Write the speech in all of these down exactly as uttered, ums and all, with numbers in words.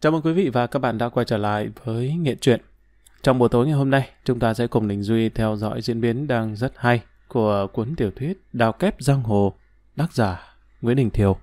Chào mừng quý vị và các bạn đã quay trở lại với Nghệ Truyện. Trong buổi tối ngày hôm nay, chúng ta sẽ cùng Đình Duy theo dõi diễn biến đang rất hay của cuốn tiểu thuyết Đao Kép Giang Hồ, tác giả Nguyễn Đình Thiều.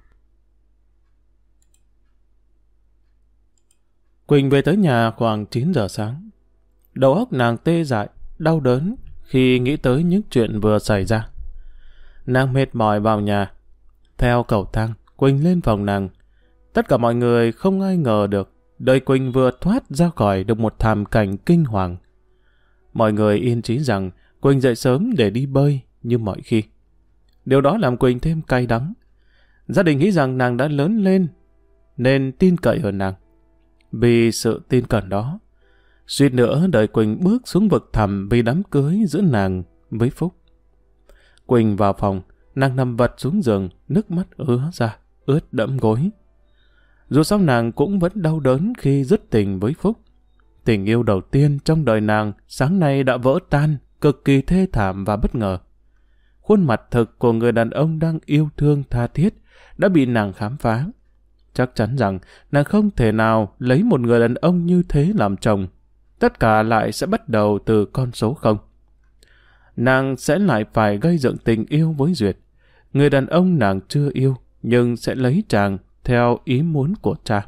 Quỳnh về tới nhà khoảng chín giờ sáng. Đầu óc nàng tê dại, đau đớn khi nghĩ tới những chuyện vừa xảy ra. Nàng mệt mỏi vào nhà. Theo cầu thang, Quỳnh lên phòng nàng. Tất cả mọi người không ai ngờ được đời Quỳnh vừa thoát ra khỏi được một thảm cảnh kinh hoàng. Mọi người yên chí rằng Quỳnh dậy sớm để đi bơi như mọi khi. Điều đó làm Quỳnh thêm cay đắng. Gia đình nghĩ rằng nàng đã lớn lên nên tin cậy ở nàng. Vì sự tin cẩn đó, suýt nữa đời Quỳnh bước xuống vực thẳm vì đám cưới giữa nàng với Phúc. Quỳnh vào phòng, nàng nằm vật xuống giường, nước mắt ứa ra, ướt đẫm gối. Dù sao nàng cũng vẫn đau đớn khi dứt tình với Phúc. Tình yêu đầu tiên trong đời nàng sáng nay đã vỡ tan, cực kỳ thê thảm và bất ngờ. Khuôn mặt thực của người đàn ông đang yêu thương tha thiết đã bị nàng khám phá. Chắc chắn rằng nàng không thể nào lấy một người đàn ông như thế làm chồng. Tất cả lại sẽ bắt đầu từ con số không. Nàng sẽ lại phải gây dựng tình yêu với Duyệt. Người đàn ông nàng chưa yêu nhưng sẽ lấy chàng theo ý muốn của cha.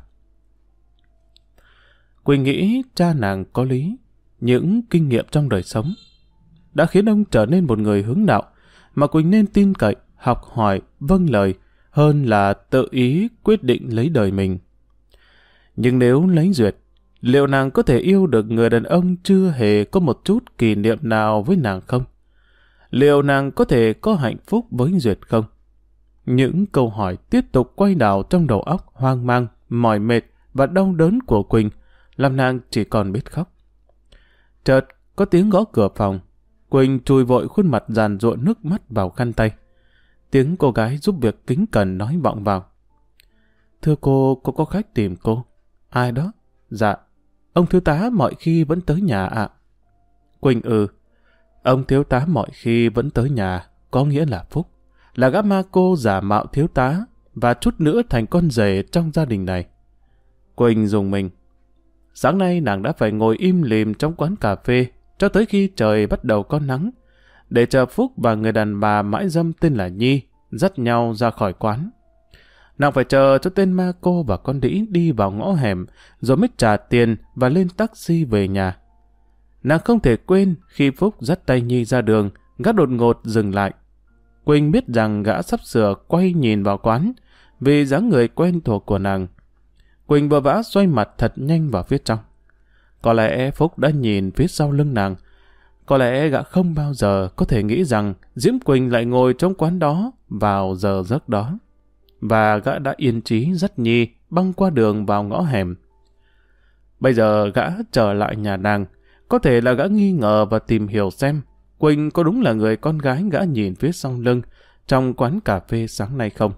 Quỳnh nghĩ cha nàng có lý. Những kinh nghiệm trong đời sống đã khiến ông trở nên một người hướng đạo mà Quỳnh nên tin cậy, học hỏi, vâng lời hơn là tự ý quyết định lấy đời mình. Nhưng nếu lấy Duyệt, liệu nàng có thể yêu được người đàn ông chưa hề có một chút kỷ niệm nào với nàng không? Liệu nàng có thể có hạnh phúc với Duyệt không? Những câu hỏi tiếp tục quay đảo trong đầu óc hoang mang, mỏi mệt và đau đớn của Quỳnh, làm nàng chỉ còn biết khóc. Chợt có tiếng gõ cửa phòng. Quỳnh chùi vội khuôn mặt giàn giụa nước mắt vào khăn tay. Tiếng cô gái giúp việc kính cẩn nói vọng vào. Thưa cô, cô có khách tìm cô. Ai đó? Dạ, ông thiếu tá mọi khi vẫn tới nhà ạ. Quỳnh ừ. Ông thiếu tá mọi khi vẫn tới nhà, có nghĩa là Phúc, là gã ma cô giả mạo thiếu tá và chút nữa thành con rể trong gia đình này. Quỳnh dùng mình. Sáng nay nàng đã phải ngồi im lìm trong quán cà phê cho tới khi trời bắt đầu có nắng, để chờ Phúc và người đàn bà mãi dâm tên là Nhi dắt nhau ra khỏi quán. Nàng phải chờ cho tên ma cô và con đĩ đi vào ngõ hẻm rồi mới trả tiền và lên taxi về nhà. Nàng không thể quên khi Phúc dắt tay Nhi ra đường, gã đột ngột dừng lại. Quỳnh biết rằng gã sắp sửa quay nhìn vào quán vì dáng người quen thuộc của nàng. Quỳnh vội vã xoay mặt thật nhanh vào phía trong. Có lẽ Phúc đã nhìn phía sau lưng nàng. Có lẽ gã không bao giờ có thể nghĩ rằng Diễm Quỳnh lại ngồi trong quán đó vào giờ giấc đó. Và gã đã yên trí dắt Nhi băng qua đường vào ngõ hẻm. Bây giờ gã trở lại nhà nàng. Có thể là gã nghi ngờ và tìm hiểu xem Quỳnh có đúng là người con gái gã nhìn phía sau lưng trong quán cà phê sáng nay không.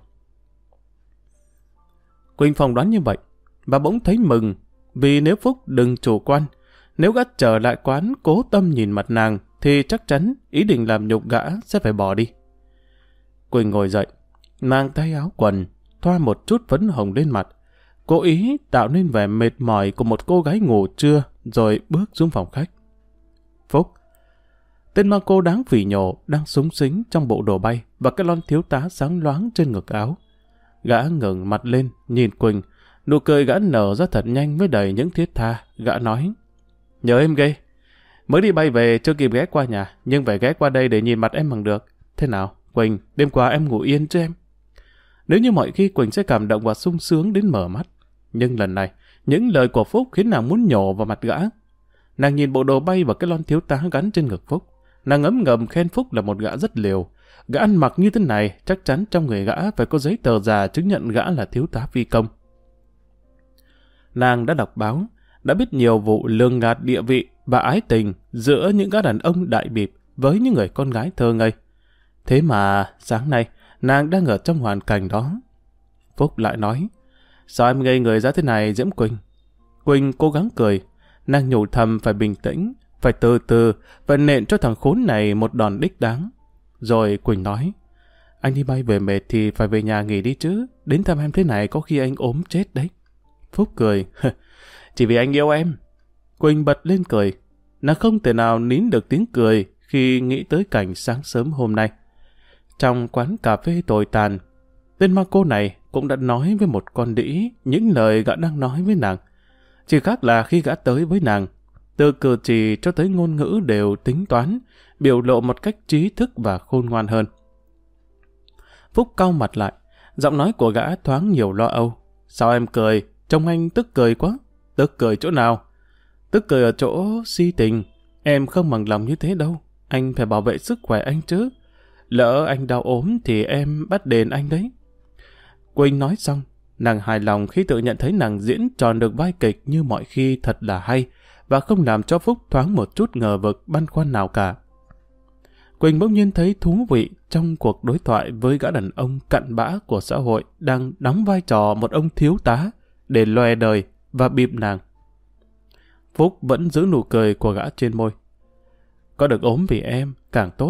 Quỳnh phỏng đoán như vậy và bỗng thấy mừng, vì nếu Phúc đừng chủ quan, nếu gã trở lại quán cố tâm nhìn mặt nàng thì chắc chắn ý định làm nhục gã sẽ phải bỏ đi. Quỳnh ngồi dậy, mang tay áo quần, thoa một chút phấn hồng lên mặt, cố ý tạo nên vẻ mệt mỏi của một cô gái ngủ trưa rồi bước xuống phòng khách. Phúc, tên ma cô đáng phỉ nhổ đang súng xính trong bộ đồ bay và cái lon thiếu tá sáng loáng trên ngực áo. Gã ngẩng mặt lên nhìn Quỳnh, nụ cười gã nở ra thật nhanh với đầy những thiết tha. Gã nói: Nhớ em ghê, mới đi bay về chưa kịp ghé qua nhà, nhưng phải ghé qua đây để nhìn mặt em bằng được. Thế nào Quỳnh, đêm qua em ngủ yên chứ em? Nếu như mọi khi Quỳnh sẽ cảm động và sung sướng đến mở mắt, nhưng lần này những lời của Phúc khiến nàng muốn nhổ vào mặt gã. Nàng nhìn bộ đồ bay và cái lon thiếu tá gắn trên ngực Phúc, nàng ngấm ngầm khen Phúc là một gã rất liều. Gã ăn mặc như thế này, chắc chắn trong người gã phải có giấy tờ già chứng nhận gã là thiếu tá phi công. Nàng đã đọc báo, đã biết nhiều vụ lường gạt địa vị và ái tình giữa những gã đàn ông đại bịp với những người con gái thơ ngây. Thế mà sáng nay nàng đang ở trong hoàn cảnh đó. Phúc lại nói: Sao em ngây người ra thế này Diễm Quỳnh? Quỳnh cố gắng cười. Nàng nhủ thầm phải bình tĩnh, phải từ từ, phải nện cho thằng khốn này một đòn đích đáng. Rồi Quỳnh nói: Anh đi bay về mệt thì phải về nhà nghỉ đi chứ. Đến thăm em thế này có khi anh ốm chết đấy. Phúc cười. Chỉ vì anh yêu em. Quỳnh bật lên cười. Nàng không thể nào nín được tiếng cười khi nghĩ tới cảnh sáng sớm hôm nay. Trong quán cà phê tồi tàn, tên ma cô này cũng đã nói với một con đĩ những lời gã đang nói với nàng. Chỉ khác là khi gã tới với nàng, từ cử chỉ cho tới ngôn ngữ đều tính toán, biểu lộ một cách trí thức và khôn ngoan hơn. Phúc cau mặt lại, giọng nói của gã thoáng nhiều lo âu. Sao em cười? Trông anh tức cười quá. Tức cười chỗ nào? Tức cười ở chỗ si tình. Em không bằng lòng như thế đâu. Anh phải bảo vệ sức khỏe anh chứ. Lỡ anh đau ốm thì em bắt đền anh đấy. Quỳnh nói xong, nàng hài lòng khi tự nhận thấy nàng diễn tròn được vai kịch như mọi khi thật là hay, và không làm cho Phúc thoáng một chút ngờ vực băn khoăn nào cả. Quỳnh bỗng nhiên thấy thú vị trong cuộc đối thoại với gã đàn ông cặn bã của xã hội đang đóng vai trò một ông thiếu tá để lòe đời và bịp nàng. Phúc vẫn giữ nụ cười của gã trên môi. Có được ốm vì em, càng tốt.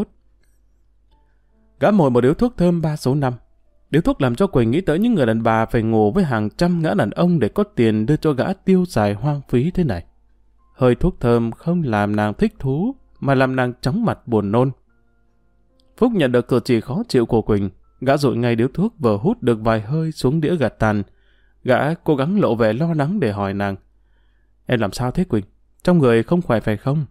Gã mồi một điếu thuốc thơm ba số năm. Điếu thuốc làm cho Quỳnh nghĩ tới những người đàn bà phải ngủ với hàng trăm gã đàn ông để có tiền đưa cho gã tiêu xài hoang phí thế này. Hơi thuốc thơm không làm nàng thích thú, mà làm nàng chóng mặt buồn nôn. Phúc nhận được cử chỉ khó chịu của Quỳnh, gã dội ngay điếu thuốc vừa hút được vài hơi xuống đĩa gạt tàn. Gã cố gắng lộ vẻ lo lắng để hỏi nàng. Em làm sao thế Quỳnh? Trong người không khỏe phải không?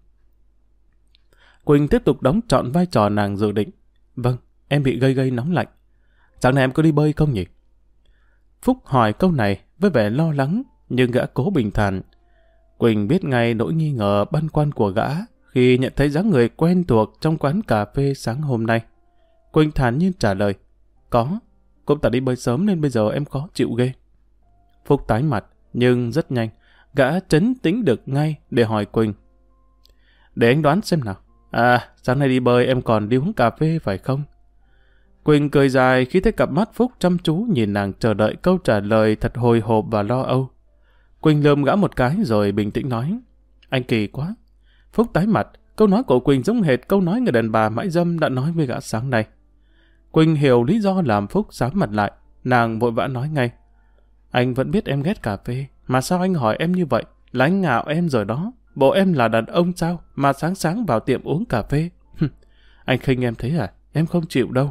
Quỳnh tiếp tục đóng trọn vai trò nàng dự định. Vâng, em bị gây gây nóng lạnh. Sáng nay em có đi bơi không nhỉ? Phúc hỏi câu này với vẻ lo lắng, nhưng gã cố bình thản. Quỳnh biết ngay nỗi nghi ngờ băn khoăn của gã khi nhận thấy dáng người quen thuộc trong quán cà phê sáng hôm nay. Quỳnh thản nhiên trả lời. Có, cũng tại đi bơi sớm nên bây giờ em khó chịu ghê. Phúc tái mặt, nhưng rất nhanh, gã trấn tĩnh được ngay để hỏi Quỳnh. Để anh đoán xem nào. À, sáng nay đi bơi em còn đi uống cà phê phải không? Quỳnh cười dài khi thấy cặp mắt Phúc chăm chú nhìn nàng chờ đợi câu trả lời thật hồi hộp và lo âu. Quỳnh lườm gã một cái rồi bình tĩnh nói. Anh kỳ quá. Phúc tái mặt, câu nói của Quỳnh giống hệt câu nói người đàn bà mãi dâm đã nói với gã sáng nay. Quỳnh hiểu lý do làm Phúc sám mặt lại, nàng vội vã nói ngay. Anh vẫn biết em ghét cà phê, mà sao anh hỏi em như vậy? Là anh ngạo em rồi đó. Bộ em là đàn ông sao mà sáng sáng vào tiệm uống cà phê? Anh khinh em thế à? Em không chịu đâu.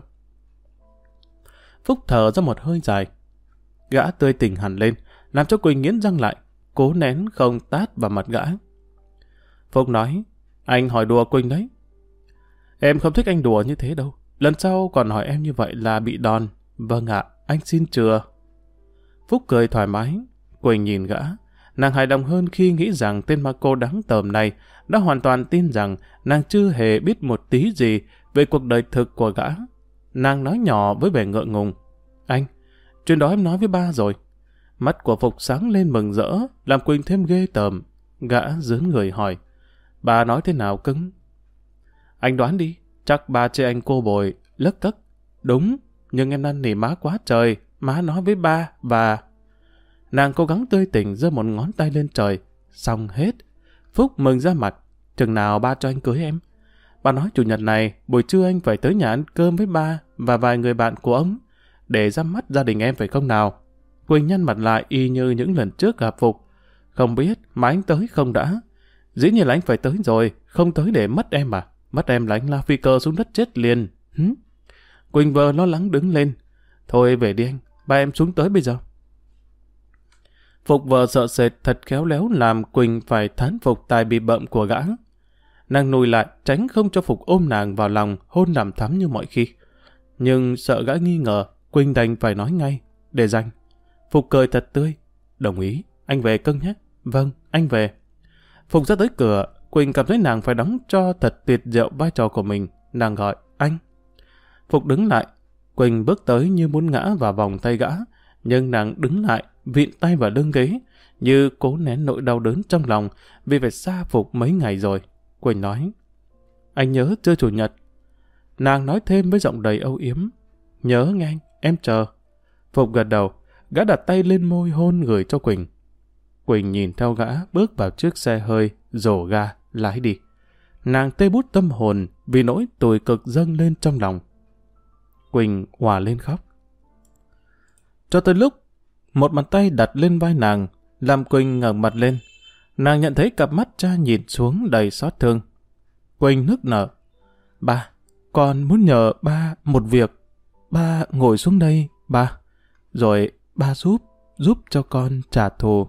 Phúc thở ra một hơi dài. Gã tươi tỉnh hẳn lên, làm cho Quỳnh nghiến răng lại, cố nén không tát vào mặt gã. Phúc nói, anh hỏi đùa Quỳnh đấy. Em không thích anh đùa như thế đâu. Lần sau còn hỏi em như vậy là bị đòn. Vâng ạ, anh xin chừa. Phúc cười thoải mái. Quỳnh nhìn gã. Nàng hài lòng hơn khi nghĩ rằng tên ma cô đáng tởm này đã hoàn toàn tin rằng nàng chưa hề biết một tí gì về cuộc đời thực của gã. Nàng nói nhỏ với vẻ ngượng ngùng. Anh, chuyện đó em nói với ba rồi. Mắt của Phục sáng lên mừng rỡ, làm Quỳnh thêm ghê tởm. Gã dướn người hỏi. Bà nói thế nào cưng? Anh đoán đi, chắc ba chê anh cô bồi, lấc cấc. Đúng, nhưng em năn nỉ má quá trời, má nói với ba và... Nàng cố gắng tươi tỉnh giơ một ngón tay lên trời. Xong hết. Phúc mừng ra mặt. Chừng nào ba cho anh cưới em? Bà nói chủ nhật này, buổi trưa anh phải tới nhà ăn cơm với ba và vài người bạn của ông, để ra mắt gia đình em phải không nào? Quỳnh nhăn mặt lại y như những lần trước gặp Phục. Không biết mà anh tới không đã? Dĩ nhiên là anh phải tới rồi, không tới để mất em à? Mất em là anh lao phi cơ xuống đất chết liền. Hứ? Quỳnh vờ lo lắng đứng lên. Thôi về đi anh, ba em xuống tới bây giờ. Phục vờ sợ sệt thật khéo léo làm Quỳnh phải thán phục tài bị bợm của gã. Nàng lùi lại tránh không cho Phục ôm nàng vào lòng hôn làm thắm như mọi khi. Nhưng sợ gã nghi ngờ, Quỳnh đành phải nói ngay, để dành. Phục cười thật tươi. Đồng ý, anh về cưng nhé. Vâng, anh về. Phục ra tới cửa, Quỳnh cảm thấy nàng phải đóng cho thật tuyệt diệu vai trò của mình. Nàng gọi, anh. Phục đứng lại. Quỳnh bước tới như muốn ngã vào vòng tay gã, nhưng nàng đứng lại, vịn tay vào lưng ghế, như cố nén nỗi đau đớn trong lòng vì phải xa Phục mấy ngày rồi. Quỳnh nói, anh nhớ trưa chủ nhật. Nàng nói thêm với giọng đầy âu yếm, nhớ nghe anh, em chờ. Phục gật đầu, gã đặt tay lên môi hôn gửi cho Quỳnh. Quỳnh nhìn theo gã bước vào chiếc xe hơi, rổ ga, lái đi. Nàng tê bút tâm hồn vì nỗi tủi cực dâng lên trong lòng. Quỳnh òa lên khóc. Cho tới lúc một bàn tay đặt lên vai nàng, làm Quỳnh ngẩng mặt lên, Nàng nhận thấy cặp mắt cha nhìn xuống đầy xót thương. Quỳnh nức nở. Ba, con muốn nhờ ba một việc. Ba ngồi xuống đây, ba. Rồi ba giúp, giúp cho con trả thù.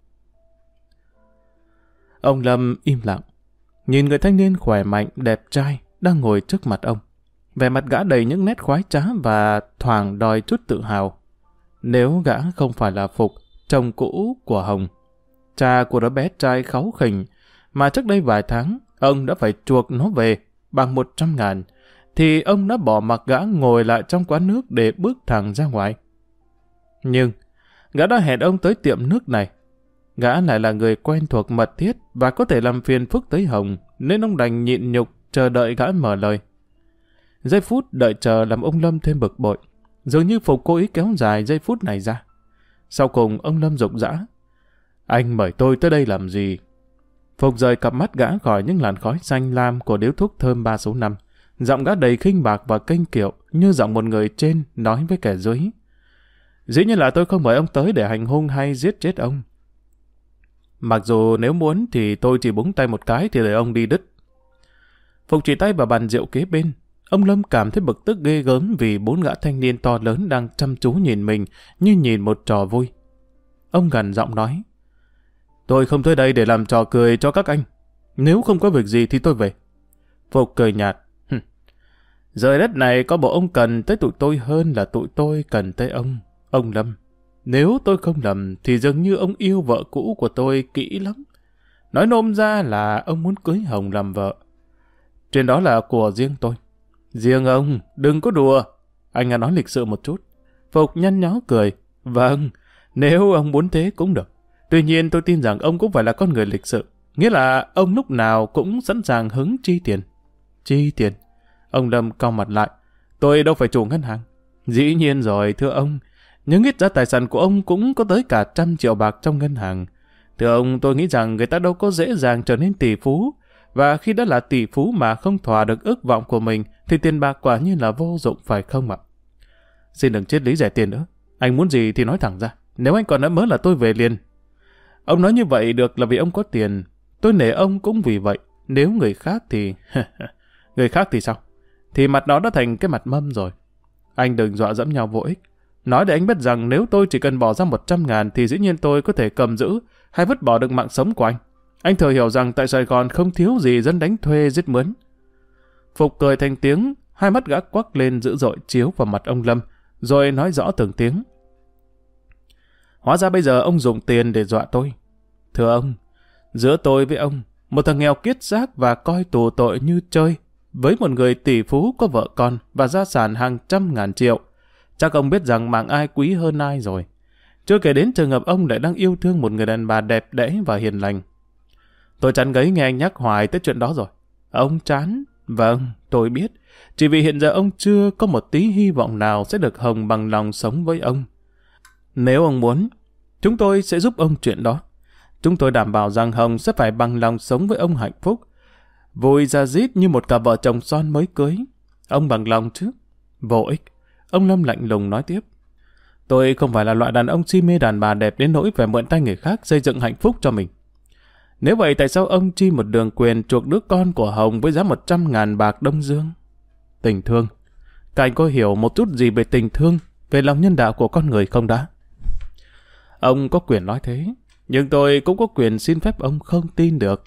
Ông Lâm im lặng, nhìn người thanh niên khỏe mạnh, đẹp trai đang ngồi trước mặt ông. Vẻ mặt gã đầy những nét khoái trá và thoảng đòi chút tự hào. Nếu gã không phải là Phục, chồng cũ của Hồng, cha của đứa bé trai kháu khỉnh, mà trước đây vài tháng ông đã phải chuộc nó về bằng một trăm ngàn, thì ông đã bỏ mặc gã ngồi lại trong quán nước để bước thẳng ra ngoài. Nhưng gã đã hẹn ông tới tiệm nước này. Gã lại là người quen thuộc mật thiết và có thể làm phiền phức tới Hồng, nên ông đành nhịn nhục chờ đợi gã mở lời. Giây phút đợi chờ làm ông Lâm thêm bực bội. Dường như Phục cố ý kéo dài giây phút này ra. Sau cùng ông Lâm rục rã. Anh mời tôi tới đây làm gì? Phục rời cặp mắt gã khỏi những làn khói xanh lam của điếu thuốc thơm ba số năm. Giọng gã đầy khinh bạc và kênh kiệu, như giọng một người trên nói với kẻ dưới. Dĩ nhiên là tôi không mời ông tới để hành hung hay giết chết ông. Mặc dù nếu muốn thì tôi chỉ búng tay một cái thì để ông đi đứt. Phục chỉ tay vào bàn rượu kế bên. Ông Lâm cảm thấy bực tức ghê gớm vì bốn gã thanh niên to lớn đang chăm chú nhìn mình như nhìn một trò vui. Ông gằn giọng nói. Tôi không tới đây để làm trò cười cho các anh. Nếu không có việc gì thì tôi về. Phục cười nhạt. Rời đất này có bộ ông cần tới tụi tôi hơn là tụi tôi cần tới ông, ông Lâm. Nếu tôi không lầm thì dường như ông yêu vợ cũ của tôi kỹ lắm. Nói nôm ra là ông muốn cưới Hồng làm vợ. Chuyện đó là của riêng tôi. Riêng ông, đừng có đùa. Anh đã nói lịch sự một chút. Phục nhăn nhó cười. Vâng, nếu ông muốn thế cũng được. Tuy nhiên tôi tin rằng ông cũng phải là con người lịch sự. Nghĩa là ông lúc nào cũng sẵn sàng hứng chi tiền. Chi tiền? Ông Lâm cau mặt lại. Tôi đâu phải chủ ngân hàng. Dĩ nhiên rồi, thưa ông. Nhưng ít ra tài sản của ông cũng có tới cả trăm triệu bạc trong ngân hàng. Thưa ông, tôi nghĩ rằng người ta đâu có dễ dàng trở nên tỷ phú. Và khi đã là tỷ phú mà không thỏa được ước vọng của mình, thì tiền bạc quả nhiên là vô dụng, phải không ạ? Xin đừng triết lý rẻ tiền nữa. Anh muốn gì thì nói thẳng ra. Nếu anh còn đã mớ là tôi về liền. Ông nói như vậy được là vì ông có tiền. Tôi nể ông cũng vì vậy. Nếu người khác thì... người khác thì sao? Thì mặt nó đã thành cái mặt mâm rồi. Anh đừng dọa dẫm nhau vô ích. Nói để anh biết rằng nếu tôi chỉ cần bỏ ra một trăm ngàn thì dĩ nhiên tôi có thể cầm giữ hay vứt bỏ được mạng sống của anh. Anh thừa hiểu rằng tại Sài Gòn không thiếu gì dân đánh thuê giết mướn. Phục cười thành tiếng, hai mắt gã quắc lên dữ dội chiếu vào mặt ông Lâm, rồi nói rõ từng tiếng. Hóa ra bây giờ ông dùng tiền để dọa tôi. Thưa ông, giữa tôi với ông, một thằng nghèo kiết xác và coi tù tội như chơi, với một người tỷ phú có vợ con và gia sản hàng trăm ngàn triệu, chắc ông biết rằng mạng ai quý hơn ai rồi. Chưa kể đến trường hợp ông lại đang yêu thương một người đàn bà đẹp đẽ và hiền lành. Tôi chán ngấy nghe anh nhắc hoài tới chuyện đó rồi. Ông chán? Vâng, tôi biết. Chỉ vì hiện giờ ông chưa có một tí hy vọng nào sẽ được Hồng bằng lòng sống với ông. Nếu ông muốn, chúng tôi sẽ giúp ông chuyện đó. Chúng tôi đảm bảo rằng Hồng sẽ phải bằng lòng sống với ông hạnh phúc, vui ra dít như một cặp vợ chồng son mới cưới. Ông bằng lòng chứ? Vô ích. Ông Lâm lạnh lùng nói tiếp. Tôi không phải là loại đàn ông si mê đàn bà đẹp đến nỗi phải mượn tay người khác xây dựng hạnh phúc cho mình. Nếu vậy tại sao ông chi một đường quyền chuộc đứa con của Hồng với giá một trăm ngàn bạc Đông Dương? Tình thương. Các anh có hiểu một chút gì về tình thương, về lòng nhân đạo của con người không đã? Ông có quyền nói thế, nhưng tôi cũng có quyền xin phép ông không tin được.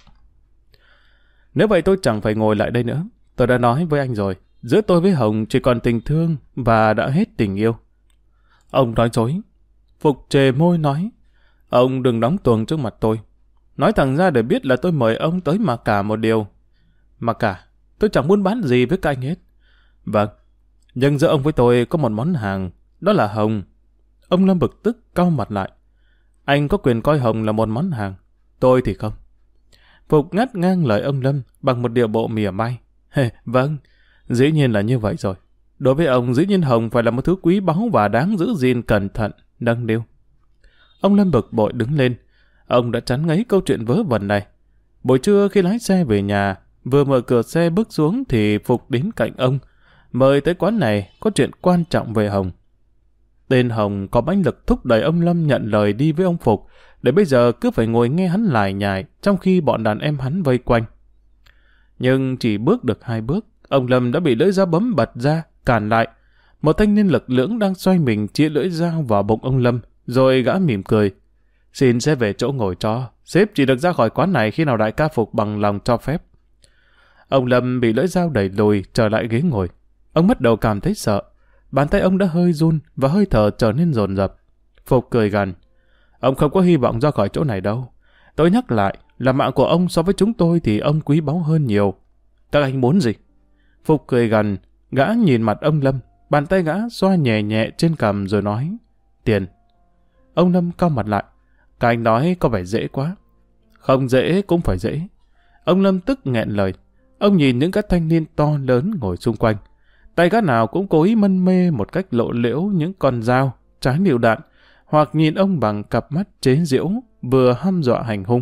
Nếu vậy tôi chẳng phải ngồi lại đây nữa. Tôi đã nói với anh rồi, giữa tôi với Hồng chỉ còn tình thương và đã hết tình yêu. Ông nói dối. Phục trề môi nói, ông đừng đóng tuồng trước mặt tôi. Nói thẳng ra để biết là tôi mời ông tới mà cả một điều. Mà cả, tôi chẳng muốn bán gì với các anh hết. Vâng, nhưng giữa ông với tôi có một món hàng, đó là Hồng. Ông Lâm bực tức cau mặt lại. Anh có quyền coi Hồng là một món hàng, tôi thì không. Phục ngắt ngang lời ông Lâm bằng một điệu bộ mỉa mai. Hey, vâng, dĩ nhiên là như vậy rồi. Đối với ông, dĩ nhiên Hồng phải là một thứ quý báu và đáng giữ gìn cẩn thận, nâng niu. Ông Lâm bực bội đứng lên. Ông đã chán ngấy câu chuyện vớ vẩn này. Buổi trưa khi lái xe về nhà, vừa mở cửa xe bước xuống thì Phục đến cạnh ông, mời tới quán này có chuyện quan trọng về Hồng. Tên Hồng có bánh lực thúc đẩy ông Lâm nhận lời đi với ông Phục, để bây giờ cứ phải ngồi nghe hắn lải nhải trong khi bọn đàn em hắn vây quanh. Nhưng chỉ bước được hai bước, ông Lâm đã bị lưỡi dao bấm bật ra, cản lại. Một thanh niên lực lưỡng đang xoay mình chĩa lưỡi dao vào bụng ông Lâm, rồi gã mỉm cười. Xin sẽ về chỗ ngồi cho, sếp chỉ được ra khỏi quán này khi nào đại ca Phục bằng lòng cho phép. Ông Lâm bị lưỡi dao đẩy lùi trở lại ghế ngồi. Ông bắt đầu cảm thấy sợ. Bàn tay ông đã hơi run và hơi thở trở nên dồn dập. Phục cười gằn. Ông không có hy vọng ra khỏi chỗ này đâu. Tôi nhắc lại là mạng của ông so với chúng tôi thì ông quý báu hơn nhiều. Các anh muốn gì? Phục cười gằn, gã nhìn mặt ông Lâm, bàn tay gã xoa nhẹ nhẹ trên cằm rồi nói. Tiền. Ông Lâm cau mặt lại. Các anh nói có vẻ dễ quá. Không dễ cũng phải dễ. Ông Lâm tức nghẹn lời. Ông nhìn những các thanh niên to lớn ngồi xung quanh. Tay gã nào cũng cố ý mân mê một cách lộ liễu những con dao, trái lựu đạn, hoặc nhìn ông bằng cặp mắt chế giễu, vừa hăm dọa hành hung.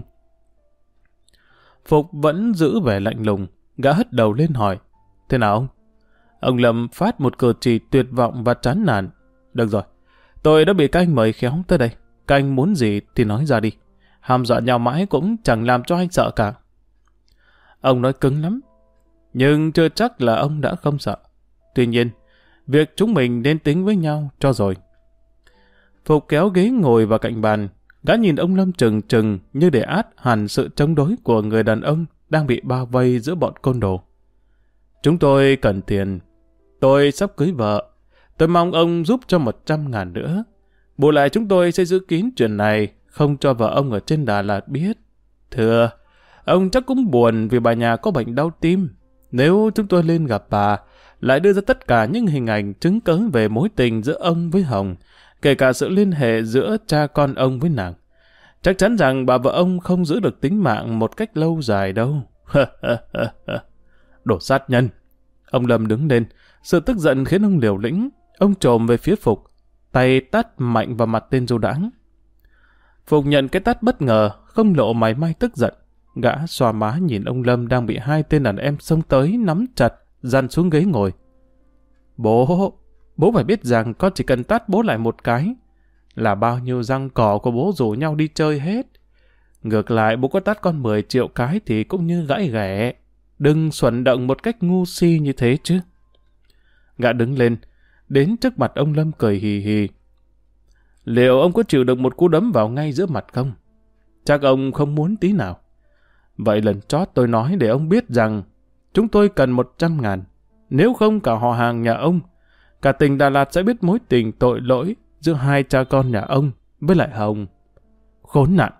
Phục vẫn giữ vẻ lạnh lùng, gã hất đầu lên hỏi. Thế nào ông? Ông Lâm phát một cử chỉ tuyệt vọng và chán nản. Được rồi, tôi đã bị các anh mời khéo tới đây. Các anh muốn gì thì nói ra đi. Hăm dọa nhau mãi cũng chẳng làm cho anh sợ cả. Ông nói cứng lắm, nhưng chưa chắc là ông đã không sợ. Tuy nhiên, việc chúng mình nên tính với nhau cho rồi. Phục kéo ghế ngồi vào cạnh bàn, gã nhìn ông Lâm trừng trừng như để át hẳn sự chống đối của người đàn ông đang bị bao vây giữa bọn côn đồ. Chúng tôi cần tiền. Tôi sắp cưới vợ. Tôi mong ông giúp cho một trăm ngàn nữa. Bù lại chúng tôi sẽ giữ kín chuyện này, không cho vợ ông ở trên Đà Lạt biết. Thưa, ông chắc cũng buồn vì bà nhà có bệnh đau tim. Nếu chúng tôi lên gặp bà, lại đưa ra tất cả những hình ảnh chứng cớ về mối tình giữa ông với Hồng, kể cả sự liên hệ giữa cha con ông với nàng, chắc chắn rằng bà vợ ông không giữ được tính mạng một cách lâu dài đâu. Đồ sát nhân. Ông Lâm đứng lên, sự tức giận khiến ông liều lĩnh. Ông trồm về phía Phục, tay tát mạnh vào mặt tên du đãng. Phục nhận cái tát bất ngờ, không lộ mảy may tức giận. Gã xoa má nhìn ông Lâm đang bị hai tên đàn em xông tới nắm chặt, dằn xuống ghế ngồi. Bố, bố phải biết rằng con chỉ cần tát bố lại một cái, là bao nhiêu răng cỏ của bố rủ nhau đi chơi hết. Ngược lại bố có tát con mười triệu cái thì cũng như gãy ghẻ. Đừng xuẩn động một cách ngu si như thế chứ. Gã đứng lên, đến trước mặt ông Lâm cười hì hì. Liệu ông có chịu được một cú đấm vào ngay giữa mặt không? Chắc ông không muốn tí nào. Vậy lần chót tôi nói để ông biết rằng chúng tôi cần một trăm ngàn. Nếu không cả họ hàng nhà ông, cả tỉnh Đà Lạt sẽ biết mối tình tội lỗi giữa hai cha con nhà ông với lại Hồng. Khốn nạn.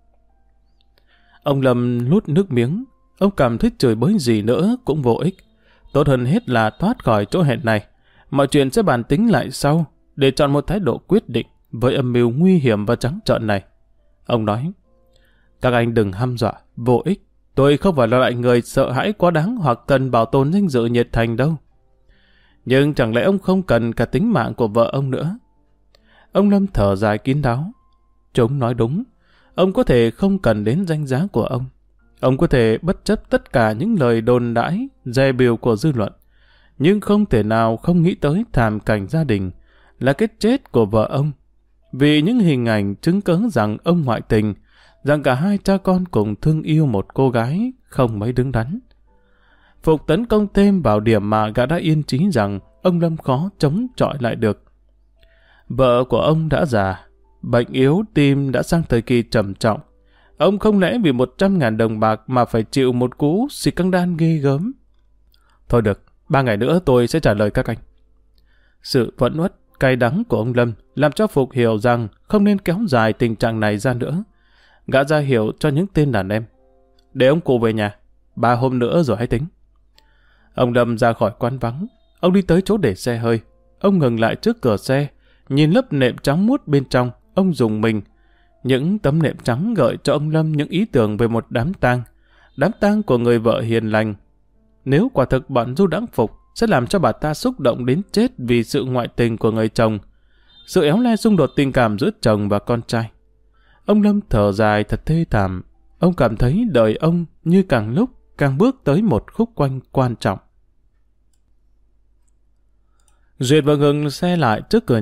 Ông Lâm nuốt nước miếng. Ông cảm thấy chửi bới gì nữa cũng vô ích. Tốt hơn hết là thoát khỏi chỗ hẹn này. Mọi chuyện sẽ bàn tính lại sau, để chọn một thái độ quyết định với âm mưu nguy hiểm và trắng trợn này. Ông nói, các anh đừng hăm dọa, vô ích. Tôi không phải là loại người sợ hãi quá đáng hoặc cần bảo tồn danh dự nhiệt thành đâu. Nhưng chẳng lẽ ông không cần cả tính mạng của vợ ông nữa? Ông Lâm thở dài kín đáo. Chúng nói đúng. Ông có thể không cần đến danh giá của ông. Ông có thể bất chấp tất cả những lời đồn đãi, dè bỉu của dư luận. Nhưng không thể nào không nghĩ tới thảm cảnh gia đình là cái chết của vợ ông. Vì những hình ảnh chứng cớ rằng ông ngoại tình, rằng cả hai cha con cùng thương yêu một cô gái không mấy đứng đắn. Phục tấn công thêm vào điểm mà gã đã yên chí rằng ông Lâm khó chống chọi lại được. Vợ của ông đã già, bệnh yếu tim đã sang thời kỳ trầm trọng. Ông không lẽ vì một trăm ngàn đồng bạc mà phải chịu một cú xì căng đan ghê gớm. Thôi được, ba ngày nữa tôi sẽ trả lời các anh. Sự vẫn uất, cay đắng của ông Lâm làm cho Phục hiểu rằng không nên kéo dài tình trạng này ra nữa. Gã ra hiệu cho những tên đàn em. Để ông cụ về nhà, ba hôm nữa rồi hãy tính. Ông Lâm ra khỏi quán vắng. Ông đi tới chỗ để xe hơi. Ông ngừng lại trước cửa xe, nhìn lớp nệm trắng muốt bên trong. Ông rùng mình. Những tấm nệm trắng gợi cho ông Lâm những ý tưởng về một đám tang. Đám tang của người vợ hiền lành. Nếu quả thực bọn du đãng Phục sẽ làm cho bà ta xúc động đến chết vì sự ngoại tình của người chồng, sự éo le xung đột tình cảm giữa chồng và con trai. Ông Lâm thở dài thật thê thảm. Ông cảm thấy đời ông như càng lúc càng bước tới một khúc quanh quan trọng. Duyệt vừa ngừng xe lại trước cửa nhà,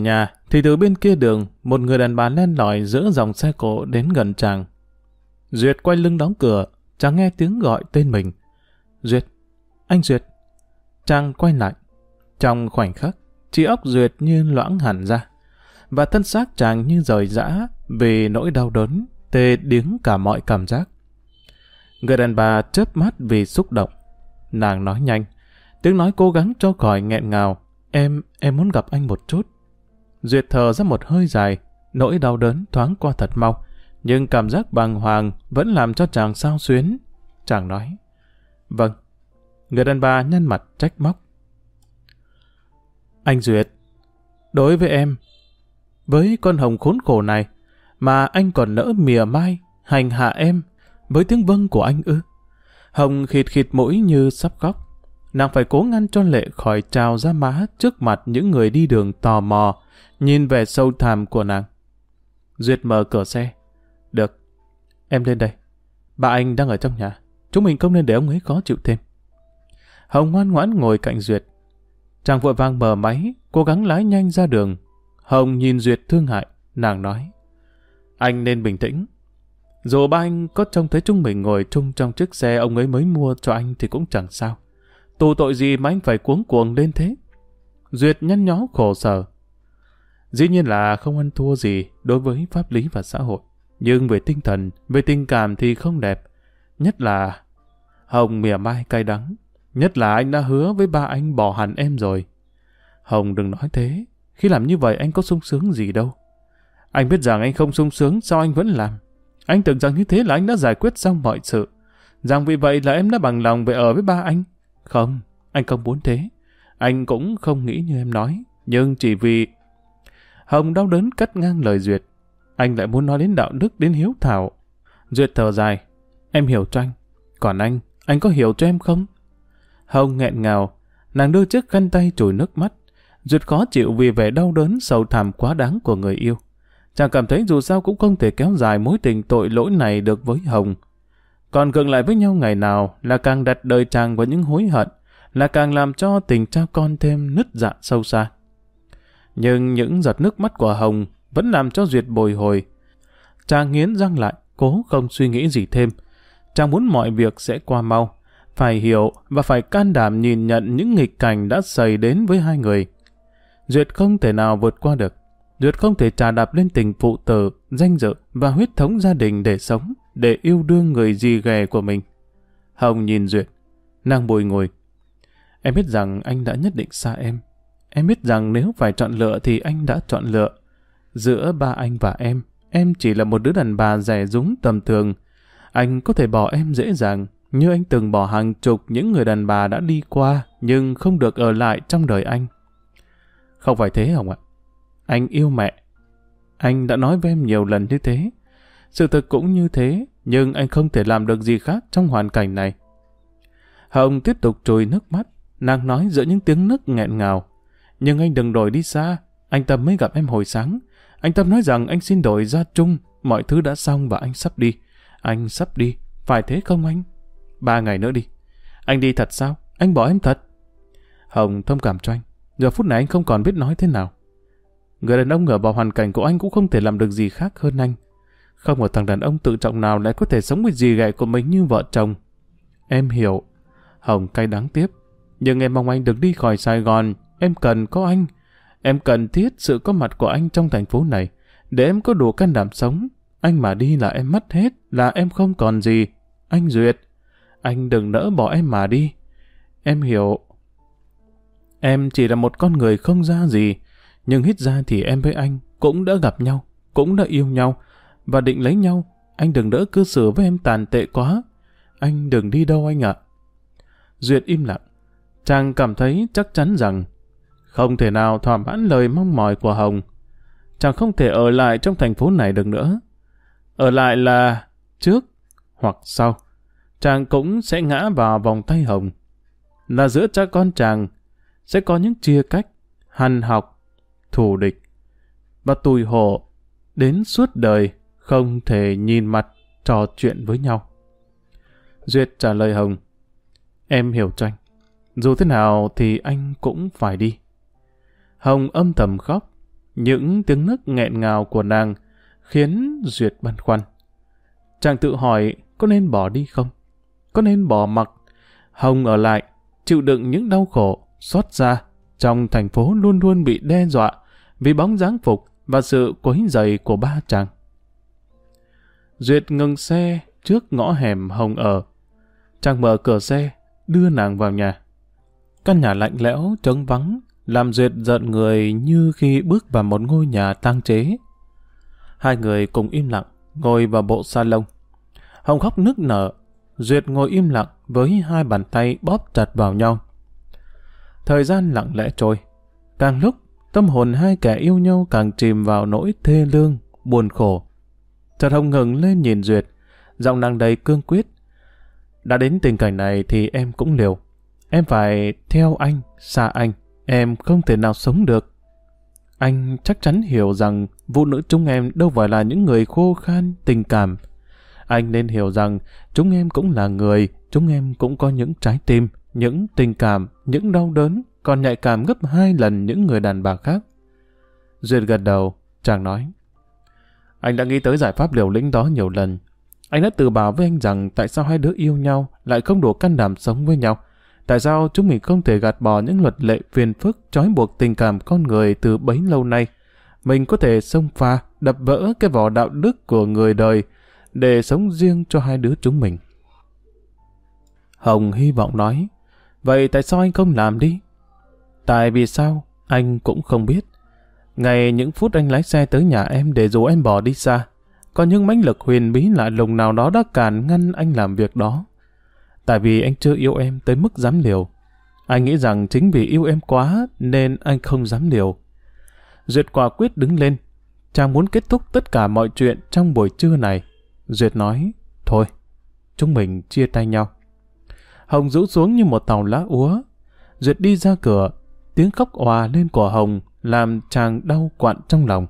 thì từ bên kia đường, một người đàn bà len lỏi giữa dòng xe cộ đến gần chàng. Duyệt quay lưng đóng cửa, chàng nghe tiếng gọi tên mình. Duyệt, anh Duyệt. Chàng quay lại. Trong khoảnh khắc, trí óc Duyệt như loãng hẳn ra, và thân xác chàng như rời rã vì nỗi đau đớn, tê điếng cả mọi cảm giác. Người đàn bà chớp mắt vì xúc động. Nàng nói nhanh, tiếng nói cố gắng cho khỏi nghẹn ngào. Em, em muốn gặp anh một chút. Duyệt thở ra một hơi dài, nỗi đau đớn thoáng qua thật mau, nhưng cảm giác bàng hoàng vẫn làm cho chàng xao xuyến. Chàng nói, vâng. Người đàn bà nhăn mặt trách móc. Anh Duyệt, đối với em, với con Hồng khốn khổ này, mà anh còn nỡ mỉa mai, hành hạ em, với tiếng vâng của anh ư? Hồng khịt khịt mũi như sắp khóc. Nàng phải cố ngăn cho lệ khỏi trào ra má trước mặt những người đi đường tò mò, nhìn vẻ sâu thẳm của nàng. Duyệt mở cửa xe. Được, em lên đây. Bà anh đang ở trong nhà. Chúng mình không nên để ông ấy khó chịu thêm. Hồng ngoan ngoãn ngồi cạnh Duyệt. Chàng vội vàng mở máy, cố gắng lái nhanh ra đường. Hồng nhìn Duyệt thương hại. Nàng nói, anh nên bình tĩnh. Dù ba anh có trông thấy chúng mình ngồi chung trong chiếc xe ông ấy mới mua cho anh thì cũng chẳng sao. Tù tội gì mà anh phải cuống cuồng lên thế? Duyệt nhăn nhó khổ sở. Dĩ nhiên là không ăn thua gì đối với pháp lý và xã hội. Nhưng về tinh thần, về tình cảm thì không đẹp. Nhất là... Hồng mỉa mai cay đắng. Nhất là anh đã hứa với ba anh bỏ hẳn em rồi. Hồng đừng nói thế. Khi làm như vậy anh có sung sướng gì đâu. Anh biết rằng anh không sung sướng, sao anh vẫn làm? Anh tưởng rằng như thế là anh đã giải quyết xong mọi sự. Rằng vì vậy là em đã bằng lòng về ở với ba anh. Không, anh không muốn thế. Anh cũng không nghĩ như em nói. Nhưng chỉ vì... Hồng đau đớn cắt ngang lời Duyệt. Anh lại muốn nói đến đạo đức, đến hiếu thảo. Duyệt thở dài. Em hiểu cho anh. Còn anh, anh có hiểu cho em không? Hồng nghẹn ngào. Nàng đưa chiếc khăn tay chùi nước mắt. Duyệt khó chịu vì vẻ đau đớn sầu thảm quá đáng của người yêu. Chàng cảm thấy dù sao cũng không thể kéo dài mối tình tội lỗi này được với Hồng. Còn gần lại với nhau ngày nào là càng đặt đời chàng vào những hối hận, là càng làm cho tình cha con thêm nứt rạn sâu xa. Nhưng những giọt nước mắt của Hồng vẫn làm cho Duyệt bồi hồi. Chàng nghiến răng lại, cố không suy nghĩ gì thêm. Chàng muốn mọi việc sẽ qua mau, phải hiểu và phải can đảm nhìn nhận những nghịch cảnh đã xảy đến với hai người. Duyệt không thể nào vượt qua được. Duyệt không thể trà đạp lên tình phụ tử, danh dự và huyết thống gia đình để sống, để yêu đương người dì ghẻ của mình. Hồng nhìn Duyệt, nàng bồi ngồi. Em biết rằng anh đã nhất định xa em. Em biết rằng nếu phải chọn lựa thì anh đã chọn lựa. Giữa ba anh và em, em chỉ là một đứa đàn bà rẻ rúng tầm thường. Anh có thể bỏ em dễ dàng, như anh từng bỏ hàng chục những người đàn bà đã đi qua, nhưng không được ở lại trong đời anh. Không phải thế Hồng ạ. Anh yêu mẹ. Anh đã nói với em nhiều lần như thế. Sự thật cũng như thế, nhưng anh không thể làm được gì khác trong hoàn cảnh này. Hồng tiếp tục chùi nước mắt, nàng nói giữa những tiếng nức nghẹn ngào. Nhưng anh đừng đổi đi xa, anh Tâm mới gặp em hồi sáng. Anh Tâm nói rằng anh xin đổi ra chung, mọi thứ đã xong và anh sắp đi. Anh sắp đi, phải thế không anh? Ba ngày nữa đi. Anh đi thật sao? Anh bỏ em thật? Hồng thông cảm cho anh. Giờ phút này anh không còn biết nói thế nào. Người đàn ông ở vào hoàn cảnh của anh cũng không thể làm được gì khác hơn anh. Không một thằng đàn ông tự trọng nào lại có thể sống với dì ghẻ của mình như vợ chồng. Em hiểu. Hồng cay đắng tiếp. Nhưng em mong anh được đi khỏi Sài Gòn. Em cần có anh. Em cần thiết sự có mặt của anh trong thành phố này. Để em có đủ can đảm sống. Anh mà đi là em mất hết. Là em không còn gì. Anh Duyệt. Anh đừng nỡ bỏ em mà đi. Em hiểu. Em chỉ là một con người không ra gì. Nhưng hít ra thì em với anh cũng đã gặp nhau. Cũng đã yêu nhau. Và định lấy nhau. Anh đừng đỡ cư xử với em tàn tệ quá. Anh đừng đi đâu anh ạ. Duyệt im lặng. Chàng cảm thấy chắc chắn rằng không thể nào thỏa mãn lời mong mỏi của Hồng. Chàng không thể ở lại trong thành phố này được nữa. Ở lại là trước hoặc sau. Chàng cũng sẽ ngã vào vòng tay Hồng. Là giữa cha con chàng sẽ có những chia cách, hằn học, thù địch và tủi hổ đến suốt đời không thể nhìn mặt trò chuyện với nhau. Duyệt trả lời Hồng. Em hiểu cho anh. Dù thế nào thì anh cũng phải đi. Hồng âm thầm khóc. Những tiếng nấc nghẹn ngào của nàng khiến Duyệt băn khoăn. Chàng tự hỏi có nên bỏ đi không? Có nên bỏ mặc Hồng ở lại, chịu đựng những đau khổ, xót xa trong thành phố luôn luôn bị đe dọa vì bóng dáng Phục và sự quấy rầy của ba chàng. Duyệt ngừng xe trước ngõ hẻm Hồng ở. Chàng mở cửa xe, đưa nàng vào nhà. Căn nhà lạnh lẽo, trống vắng, làm Duyệt giận người như khi bước vào một ngôi nhà tang chế. Hai người cùng im lặng, ngồi vào bộ salon. Hồng khóc nức nở, Duyệt ngồi im lặng với hai bàn tay bóp chặt vào nhau. Thời gian lặng lẽ trôi. Càng lúc, tâm hồn hai kẻ yêu nhau càng chìm vào nỗi thê lương, buồn khổ. Chợt Hồng ngừng lên nhìn Duyệt, giọng nàng đầy cương quyết. Đã đến tình cảnh này thì em cũng liều. Em phải theo anh, xa anh. Em không thể nào sống được. Anh chắc chắn hiểu rằng phụ nữ chúng em đâu phải là những người khô khan, tình cảm. Anh nên hiểu rằng chúng em cũng là người, chúng em cũng có những trái tim, những tình cảm, những đau đớn, còn nhạy cảm gấp hai lần những người đàn bà khác. Duyệt gật đầu, chàng nói. Anh đã nghĩ tới giải pháp liều lĩnh đó nhiều lần. Anh đã tự bảo với anh rằng tại sao hai đứa yêu nhau lại không đủ can đảm sống với nhau. Tại sao chúng mình không thể gạt bỏ những luật lệ phiền phức trói buộc tình cảm con người từ bấy lâu nay. Mình có thể xông pha, đập vỡ cái vỏ đạo đức của người đời để sống riêng cho hai đứa chúng mình. Hồng hy vọng nói, vậy tại sao anh không làm đi? Tại vì sao? Anh cũng không biết. Ngày những phút anh lái xe tới nhà em để dụ em bỏ đi xa, có những mãnh lực huyền bí lạ lùng nào đó đã cản ngăn anh làm việc đó. Tại vì anh chưa yêu em tới mức dám liều. Anh nghĩ rằng chính vì yêu em quá nên anh không dám liều. Duyệt quả quyết đứng lên. Chàng muốn kết thúc tất cả mọi chuyện trong buổi trưa này. Duyệt nói, thôi, chúng mình chia tay nhau. Hồng rũ xuống như một tàu lá úa. Duyệt đi ra cửa, tiếng khóc òa lên của Hồng làm chàng đau quặn trong lòng.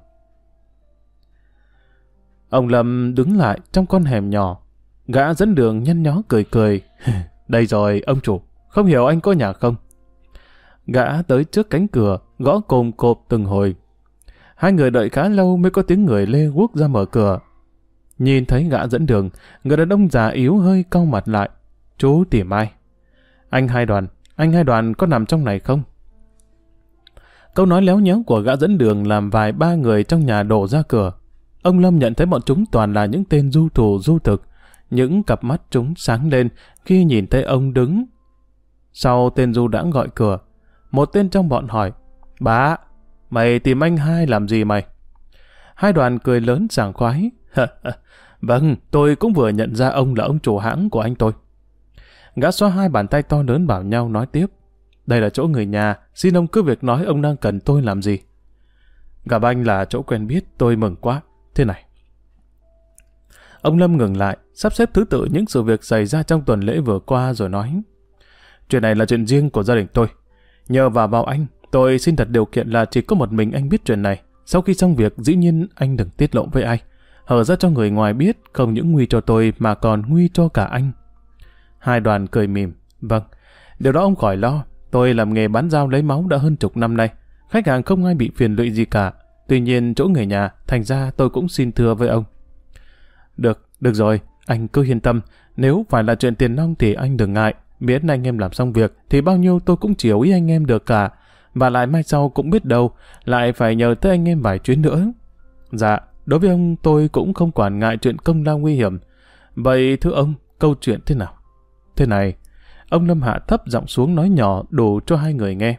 Ông Lâm đứng lại trong con hẻm nhỏ. Gã dẫn đường nhăn nhó cười cười. Đây rồi, ông chủ, không hiểu anh có nhà không? Gã tới trước cánh cửa, gõ cồm cộp từng hồi. Hai người đợi khá lâu mới có tiếng người lê guốc ra mở cửa. Nhìn thấy gã dẫn đường, người đàn ông già yếu hơi cau mặt lại. Chú tìm ai? Anh Hai Đoàn, anh Hai Đoàn có nằm trong này không? Câu nói léo nhéo của gã dẫn đường làm vài ba người trong nhà đổ ra cửa. Ông Lâm nhận thấy bọn chúng toàn là những tên du thủ du thực. Những cặp mắt chúng sáng lên khi nhìn thấy ông đứng. Sau tên du đãng gọi cửa, một tên trong bọn hỏi, bá, mày tìm anh Hai làm gì mày? Hai Đoàn cười lớn sảng khoái. Vâng, tôi cũng vừa nhận ra ông là ông chủ hãng của anh tôi. Gã xoa hai bàn tay to lớn bảo nhau nói tiếp. Đây là chỗ người nhà, xin ông cứ việc nói ông đang cần tôi làm gì. Gặp anh là chỗ quen biết, tôi mừng quá. Thế này. Ông Lâm ngừng lại, sắp xếp thứ tự những sự việc xảy ra trong tuần lễ vừa qua rồi nói. Chuyện này là chuyện riêng của gia đình tôi. Nhờ vào vào anh, tôi xin đặt điều kiện là chỉ có một mình anh biết chuyện này. Sau khi xong việc, dĩ nhiên anh đừng tiết lộ với ai. Hở ra cho người ngoài biết, không những nguy cho tôi mà còn nguy cho cả anh. Hai Đoàn cười mỉm. Vâng, điều đó ông khỏi lo. Tôi làm nghề bán dao lấy máu đã hơn chục năm nay. Khách hàng không ai bị phiền lụy gì cả. Tuy nhiên chỗ người nhà, thành ra tôi cũng xin thưa với ông. Được, được rồi, anh cứ yên tâm. Nếu phải là chuyện tiền nong thì anh đừng ngại. Miễn anh em làm xong việc thì bao nhiêu tôi cũng chiều ý anh em được cả. Và lại mai sau cũng biết đâu, lại phải nhờ tới anh em vài chuyến nữa. Dạ, đối với ông tôi cũng không quản ngại chuyện công lao nguy hiểm. Vậy thưa ông, câu chuyện thế nào? Thế này, ông Lâm hạ thấp giọng xuống nói nhỏ đủ cho hai người nghe.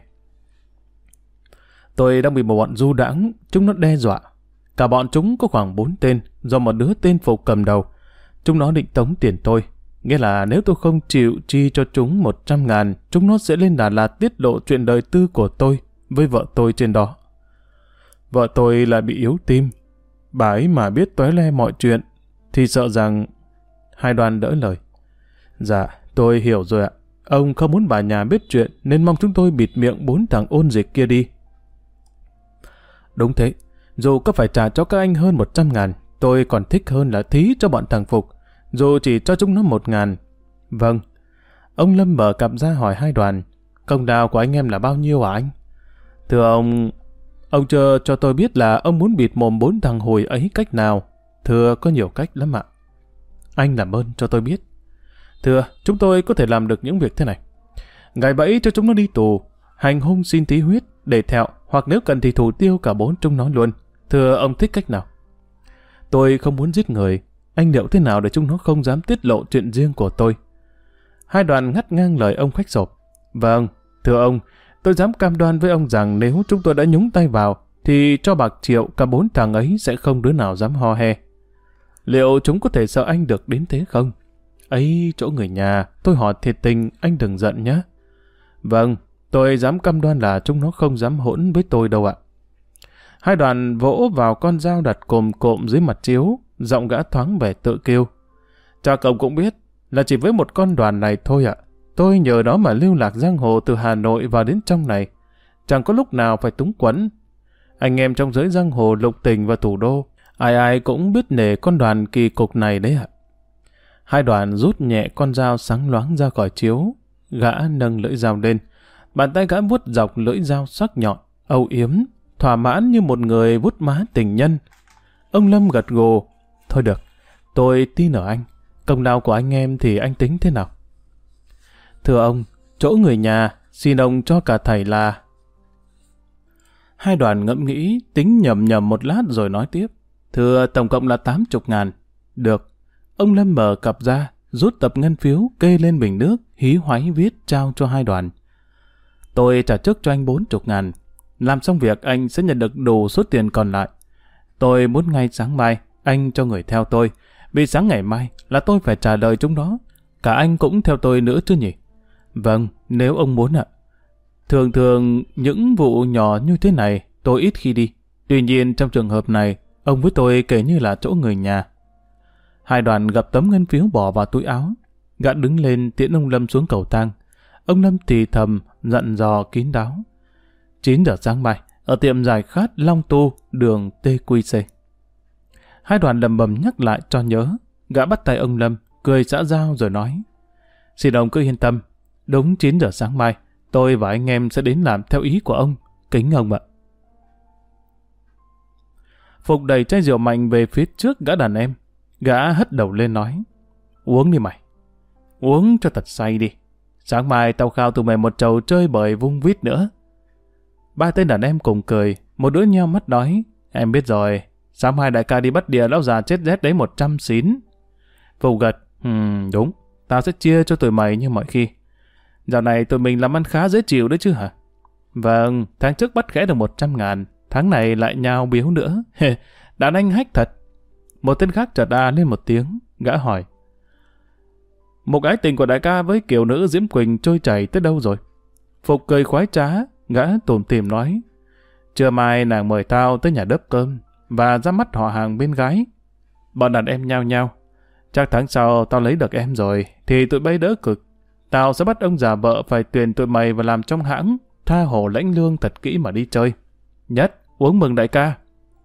Tôi đang bị một bọn du đãng, chúng nó đe dọa. Cả bọn chúng có khoảng bốn tên, do một đứa tên Phục cầm đầu. Chúng nó định tống tiền tôi. Nghĩa là nếu tôi không chịu chi cho chúng một trăm ngàn, chúng nó sẽ lên Đà Lạt tiết lộ chuyện đời tư của tôi với vợ tôi trên đó. Vợ tôi lại bị yếu tim. Bà ấy mà biết tóe le mọi chuyện, thì sợ rằng... Hai Đoàn đỡ lời. Dạ, tôi hiểu rồi ạ. Ông không muốn bà nhà biết chuyện, nên mong chúng tôi bịt miệng bốn thằng ôn dịch kia đi. Đúng thế. Dù có phải trả cho các anh hơn một trăm ngàn, tôi còn thích hơn là thí cho bọn thằng Phục. Dù chỉ cho chúng nó một ngàn. Vâng. Ông Lâm mở cặp ra hỏi Hai Đoàn. Công đào của anh em là bao nhiêu hả anh? Thưa ông... Ông chưa cho tôi biết là ông muốn bịt mồm bốn thằng Hồi ấy cách nào. Thưa, có nhiều cách lắm ạ. Anh làm ơn cho tôi biết. Thưa, chúng tôi có thể làm được những việc thế này. Gài bẫy cho chúng nó đi tù, hành hung xin tí huyết, để thẹo, hoặc nếu cần thì thủ tiêu cả bốn chúng nó luôn. Thưa, ông thích cách nào? Tôi không muốn giết người. Anh liệu thế nào để chúng nó không dám tiết lộ chuyện riêng của tôi? Hai Đoàn ngắt ngang lời ông khách sộp. Vâng, thưa ông, tôi dám cam đoan với ông rằng nếu chúng tôi đã nhúng tay vào, thì cho bạc triệu cả bốn thằng ấy sẽ không đứa nào dám ho he. Liệu chúng có thể sợ anh được đến thế không? Ấy, chỗ người nhà, tôi hỏi thiệt tình, anh đừng giận nhé. Vâng, tôi dám cam đoan là chúng nó không dám hỗn với tôi đâu ạ. Hai Đoàn vỗ vào con dao đặt cồm cộm dưới mặt chiếu, giọng gã thoáng vẻ tự kiêu. Cha cậu cũng biết là chỉ với một con Đoàn này thôi ạ. Tôi nhờ đó mà lưu lạc giang hồ từ Hà Nội vào đến trong này. Chẳng có lúc nào phải túng quẫn. Anh em trong giới giang hồ lục tình và thủ đô, ai ai cũng biết nể con Đoàn kỳ cục này đấy ạ. Hai Đoàn rút nhẹ con dao sáng loáng ra khỏi chiếu. Gã nâng lưỡi dao lên. Bàn tay gã vuốt dọc lưỡi dao sắc nhọn, âu yếm, thỏa mãn như một người vuốt má tình nhân. Ông Lâm gật gù. Thôi được, tôi tin ở anh. Công lao của anh em thì anh tính thế nào? Thưa ông, chỗ người nhà, xin ông cho cả thầy là... Hai Đoàn ngẫm nghĩ, tính nhầm nhầm một lát rồi nói tiếp. Thưa, tổng cộng là tám chục ngàn. Được. Ông Lâm mở cặp ra, rút tập ngân phiếu, kê lên bình nước, hí hoáy viết trao cho Hai Đoàn. Tôi trả trước cho anh bốn chục ngàn. Làm xong việc anh sẽ nhận được đủ số tiền còn lại. Tôi muốn ngay sáng mai, anh cho người theo tôi. Vì sáng ngày mai là tôi phải trả lời chúng đó. Cả anh cũng theo tôi nữa chứ nhỉ? Vâng, nếu ông muốn ạ. Thường thường, những vụ nhỏ như thế này, tôi ít khi đi. Tuy nhiên, trong trường hợp này, ông với tôi kể như là chỗ người nhà. Hai Đoàn gặp tấm ngân phiếu bỏ vào túi áo. Gã đứng lên tiễn ông Lâm xuống cầu thang. Ông Lâm thì thầm, dặn dò kín đáo. chín giờ sáng mai, ở tiệm giải khát Long Tu, đường tê quy xê. Hai Đoàn lầm bầm nhắc lại cho nhớ. Gã bắt tay ông Lâm, cười xã giao rồi nói. Xin ông cứ yên tâm, đúng chín giờ sáng mai, tôi và anh em sẽ đến làm theo ý của ông. Kính ông ạ. Phục đẩy chai rượu mạnh về phía trước gã đàn em. Gã hất đầu lên nói. Uống đi mày. Uống cho thật say đi. Sáng mai tao khao tụi mày một chầu chơi bời vung vít nữa. Ba tên đàn em cùng cười. Một đứa nheo mắt nói. Em biết rồi. Sáng mai đại ca đi bắt đìa lão già chết rét đấy một trăm xín. Phục gật. Ừm, đúng. Tao sẽ chia cho tụi mày như mọi khi. Dạo này tụi mình làm ăn khá dễ chịu đấy chứ hả? Vâng, tháng trước bắt khẽ được một trăm ngàn. Tháng này lại nhào biếu nữa. Đàn anh hách thật. Một tên khác chợt à lên một tiếng. Gã hỏi. Một ái tình của đại ca với kiểu nữ Diễm Quỳnh trôi chảy tới đâu rồi? Phục cười khoái trá. Gã tủm tỉm nói. Trưa mai nàng mời tao tới nhà đớp cơm và ra mắt họ hàng bên gái. Bọn đàn em nhao nhao. Chắc tháng sau tao lấy được em rồi thì tụi bay đỡ cực. Tao sẽ bắt ông già vợ phải tuyển tụi mày vào làm trong hãng, tha hồ lãnh lương thật kỹ mà đi chơi. Nhất, uống mừng đại ca.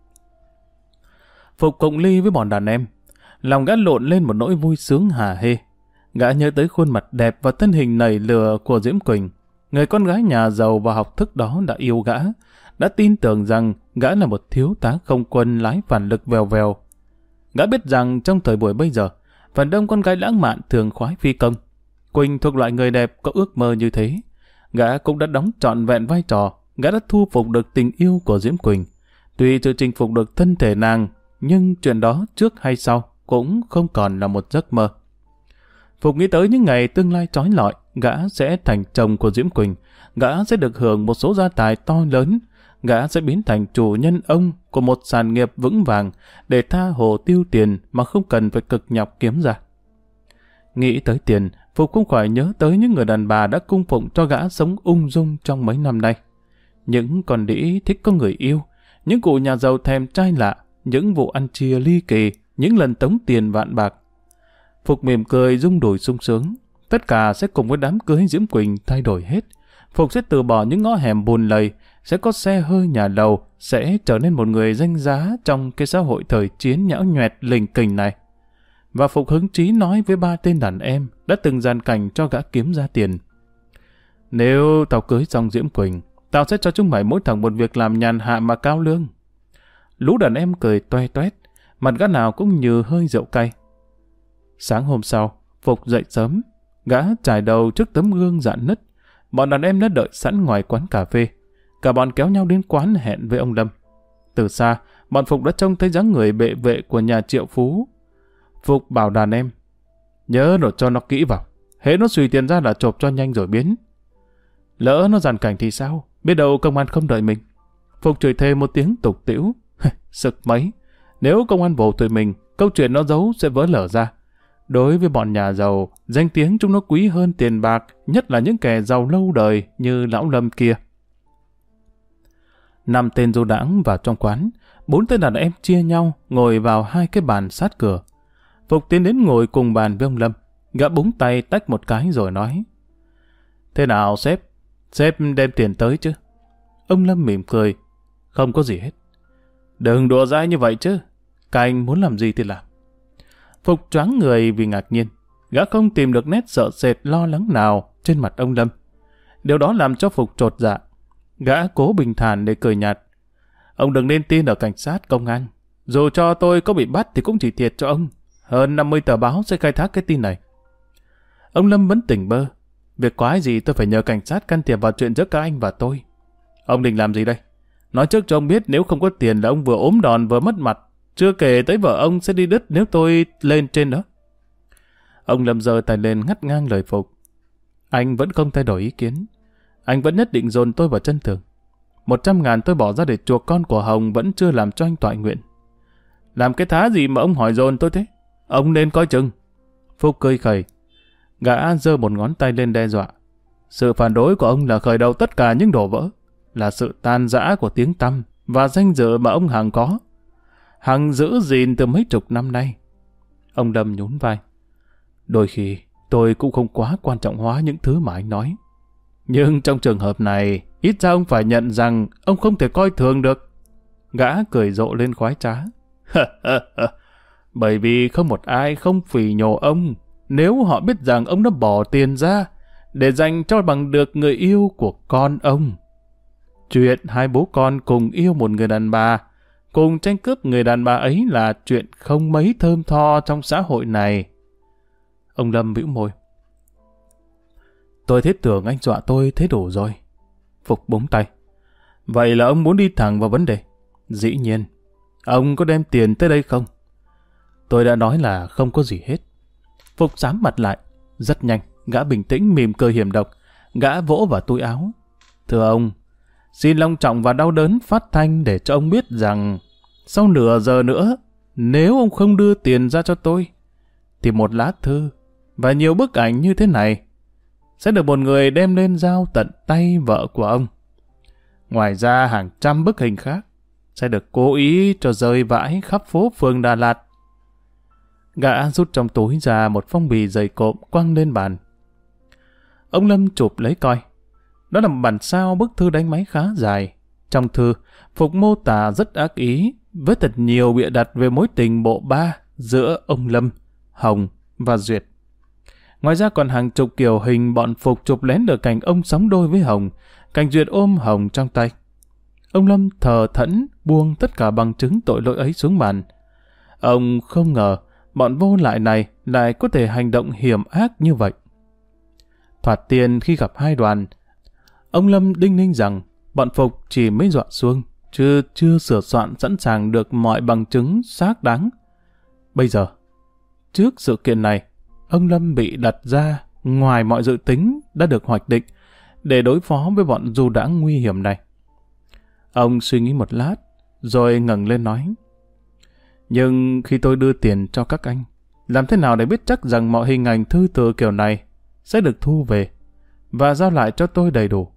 Phục cộng ly với bọn đàn em. Lòng gã lộn lên một nỗi vui sướng hả hê. Gã nhớ tới khuôn mặt đẹp và thân hình nảy lừa của Diễm Quỳnh. Người con gái nhà giàu và học thức đó đã yêu gã, đã tin tưởng rằng gã là một thiếu tá không quân lái phản lực vèo vèo. Gã biết rằng trong thời buổi bây giờ, phần đông con gái lãng mạn thường khoái phi công. Quỳnh thuộc loại người đẹp có ước mơ như thế. Gã cũng đã đóng trọn vẹn vai trò, gã đã thu phục được tình yêu của Diễm Quỳnh. Tuy chưa chinh phục được thân thể nàng, nhưng chuyện đó trước hay sau cũng không còn là một giấc mơ. Phục nghĩ tới những ngày tương lai chói lọi, gã sẽ thành chồng của Diễm Quỳnh, gã sẽ được hưởng một số gia tài to lớn, gã sẽ biến thành chủ nhân ông của một sản nghiệp vững vàng để tha hồ tiêu tiền mà không cần phải cực nhọc kiếm ra. Nghĩ tới tiền, Phục không khỏi nhớ tới những người đàn bà đã cung phụng cho gã sống ung dung trong mấy năm nay. Những con đĩ thích có người yêu, những cụ nhà giàu thèm trai lạ, những vụ ăn chia ly kỳ, những lần tống tiền vạn bạc. Phục mỉm cười rung đùi sung sướng. Tất cả sẽ cùng với đám cưới Diễm Quỳnh thay đổi hết. Phục sẽ từ bỏ những ngõ hẻm bùn lầy, sẽ có xe hơi nhà lầu, sẽ trở nên một người danh giá trong cái xã hội thời chiến nhão nhoẹt lình kình này. Và Phục hứng chí nói với ba tên đàn em đã từng gian cảnh cho gã kiếm ra tiền. Nếu tao cưới xong Diễm Quỳnh, Tao sẽ cho chúng mày mỗi thằng một việc làm nhàn hạ mà cao lương. Lũ đàn em cười toe toét, mặt gã nào cũng như hơi rượu cay. Sáng hôm sau, Phục dậy sớm, gã trải đầu trước tấm gương rạn nứt. Bọn đàn em đã đợi sẵn ngoài quán cà phê. Cả bọn kéo nhau đến quán hẹn với ông Lâm. Từ xa, bọn Phục đã trông thấy dáng người bệ vệ của nhà triệu phú. Phục bảo đàn em, nhớ nộp cho nó kỹ vào. Hễ nó suy tiền ra là chộp cho nhanh rồi biến. Lỡ nó giàn cảnh thì sao? Biết đâu công an không đợi mình. Phục chửi thề một tiếng tục tĩu. Sực mấy. Nếu công an vồ tụi mình, câu chuyện nó giấu sẽ vỡ lở ra. Đối với bọn nhà giàu, danh tiếng chúng nó quý hơn tiền bạc, nhất là những kẻ giàu lâu đời như lão Lâm kia. Năm tên du đãng vào trong quán, bốn tên đàn em chia nhau ngồi vào hai cái bàn sát cửa. Phục tiến đến ngồi cùng bàn với ông Lâm. Gã búng tay tách một cái rồi nói: Thế nào sếp? Sếp đem tiền tới chứ? Ông Lâm mỉm cười: Không có gì hết. Đừng đùa dai như vậy chứ. Các anh muốn làm gì thì làm. Phục choáng người vì ngạc nhiên. Gã không tìm được nét sợ sệt lo lắng nào trên mặt ông Lâm. Điều đó làm cho Phục chột dạ. Gã cố bình thản để cười nhạt. Ông đừng nên tin ở cảnh sát công an. Dù cho tôi có bị bắt thì cũng chỉ thiệt cho ông. Hơn năm mươi tờ báo sẽ khai thác cái tin này. Ông Lâm vẫn tỉnh bơ. Việc quái gì tôi phải nhờ cảnh sát can thiệp vào chuyện giữa các anh và tôi. Ông định làm gì đây? Nói trước cho ông biết nếu không có tiền là ông vừa ốm đòn vừa mất mặt. Chưa kể tới vợ ông sẽ đi đứt nếu tôi lên trên đó. Ông Lâm giơ tay lên ngắt ngang lời Phục. Anh vẫn không thay đổi ý kiến. Anh vẫn nhất định dồn tôi vào chân tường. Một trăm ngàn tôi bỏ ra để chuộc con của Hồng vẫn chưa làm cho anh toại nguyện. Làm cái thá gì mà ông hỏi dồn tôi thế? Ông nên coi chừng. Phúc cười khẩy. Gã giơ một ngón tay lên đe dọa. Sự phản đối của ông là khởi đầu tất cả những đổ vỡ. Là sự tan rã của tiếng tăm và danh dự mà ông Hằng có. Hằng giữ gìn từ mấy chục năm nay. Ông Lâm nhún vai. Đôi khi tôi cũng không quá quan trọng hóa những thứ mà anh nói. Nhưng trong trường hợp này, ít ra ông phải nhận rằng ông không thể coi thường được. Gã cười rộ lên khoái trá. Bởi vì không một ai không phỉ nhổ ông nếu họ biết rằng ông đã bỏ tiền ra để dành cho bằng được người yêu của con ông. Chuyện hai bố con cùng yêu một người đàn bà, cùng tranh cướp người đàn bà ấy là chuyện không mấy thơm tho trong xã hội này. Ông Lâm bĩu môi. Tôi thiết tưởng anh dọa tôi thế đủ rồi. Phục búng tay. Vậy là ông muốn đi thẳng vào vấn đề. Dĩ nhiên. Ông có đem tiền tới đây không? Tôi đã nói là không có gì hết. Phục sám mặt lại. Rất nhanh, gã bình tĩnh mỉm cười hiểm độc. Gã vỗ vào túi áo. Thưa ông, xin long trọng và đau đớn phát thanh để cho ông biết rằng sau nửa giờ nữa, nếu ông không đưa tiền ra cho tôi, thì một lá thư và nhiều bức ảnh như thế này sẽ được một người đem lên giao tận tay vợ của ông. Ngoài ra hàng trăm bức hình khác sẽ được cố ý cho rơi vãi khắp phố phường Đà Lạt. Gã rút trong túi ra một phong bì dày cộm quăng lên bàn. Ông Lâm chụp lấy coi. Đó là một bản sao bức thư đánh máy khá dài. Trong thư, Phục mô tả rất ác ý với thật nhiều bịa đặt về mối tình bộ ba giữa ông Lâm, Hồng và Duyệt. Ngoài ra còn hàng chục kiểu hình bọn Phục chụp lén được cảnh ông sóng đôi với Hồng, cảnh Duyệt ôm Hồng trong tay. Ông Lâm thờ thẫn buông tất cả bằng chứng tội lỗi ấy xuống bàn. Ông không ngờ bọn vô lại này lại có thể hành động hiểm ác như vậy. Thoạt tiên khi gặp hai đoàn, ông Lâm đinh ninh rằng bọn Phục chỉ mới dọa xuông, chứ chưa sửa soạn sẵn sàng được mọi bằng chứng xác đáng. Bây giờ, trước sự kiện này, ông Lâm bị đặt ra ngoài mọi dự tính đã được hoạch định để đối phó với bọn du đãng nguy hiểm này. Ông suy nghĩ một lát, rồi ngẩng lên nói: Nhưng khi tôi đưa tiền cho các anh, làm thế nào để biết chắc rằng mọi hình ảnh thư từ kiểu này sẽ được thu về và giao lại cho tôi đầy đủ?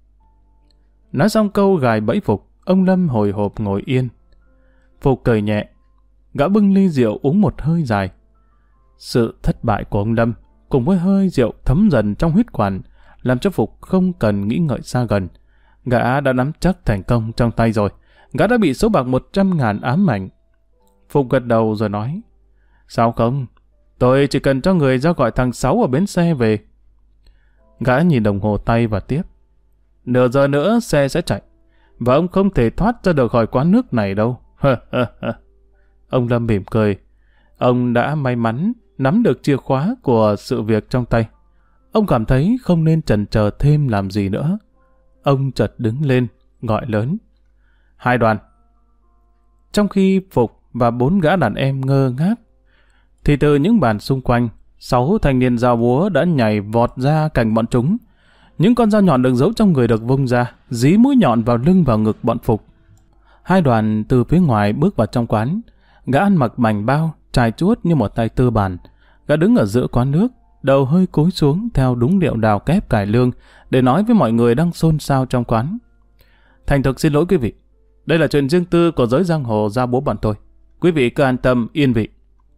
Nói xong câu gài bẫy Phục, ông Lâm hồi hộp ngồi yên. Phục cười nhẹ, gã bưng ly rượu uống một hơi dài. Sự thất bại của ông Lâm cùng với hơi rượu thấm dần trong huyết quản làm cho Phục không cần nghĩ ngợi xa gần. Gã đã nắm chắc thành công trong tay rồi. Gã đã bị số bạc một trăm ngàn ám ảnh. Phục gật đầu rồi nói: Sao không? Tôi chỉ cần cho người ra gọi thằng Sáu ở bến xe về. Gã nhìn đồng hồ tay và tiếp: Nửa giờ nữa xe sẽ chạy, và ông không thể thoát ra được khỏi quán nước này đâu. Ông Lâm mỉm cười. Ông đã may mắn nắm được chìa khóa của sự việc trong tay. Ông cảm thấy không nên chần chờ thêm làm gì nữa. Ông chợt đứng lên, gọi lớn. Hai Đoàn. Trong khi Phục và bốn gã đàn em ngơ ngác, thì từ những bàn xung quanh, sáu thanh niên dao búa đã nhảy vọt ra cạnh bọn chúng. Những con dao nhọn được giấu trong người được vung ra, dí mũi nhọn vào lưng vào ngực bọn Phục. Hai Đoàn từ phía ngoài bước vào trong quán. Gã ăn mặc bành bao, trải chuốt như một tay tư bản. Gã đứng ở giữa quán nước, đầu hơi cúi xuống theo đúng điệu đào kép cải lương để nói với mọi người đang xôn xao trong quán. Thành thực xin lỗi quý vị, đây là chuyện riêng tư của giới giang hồ dao búa bọn tôi. Quý vị cứ an tâm, yên vị.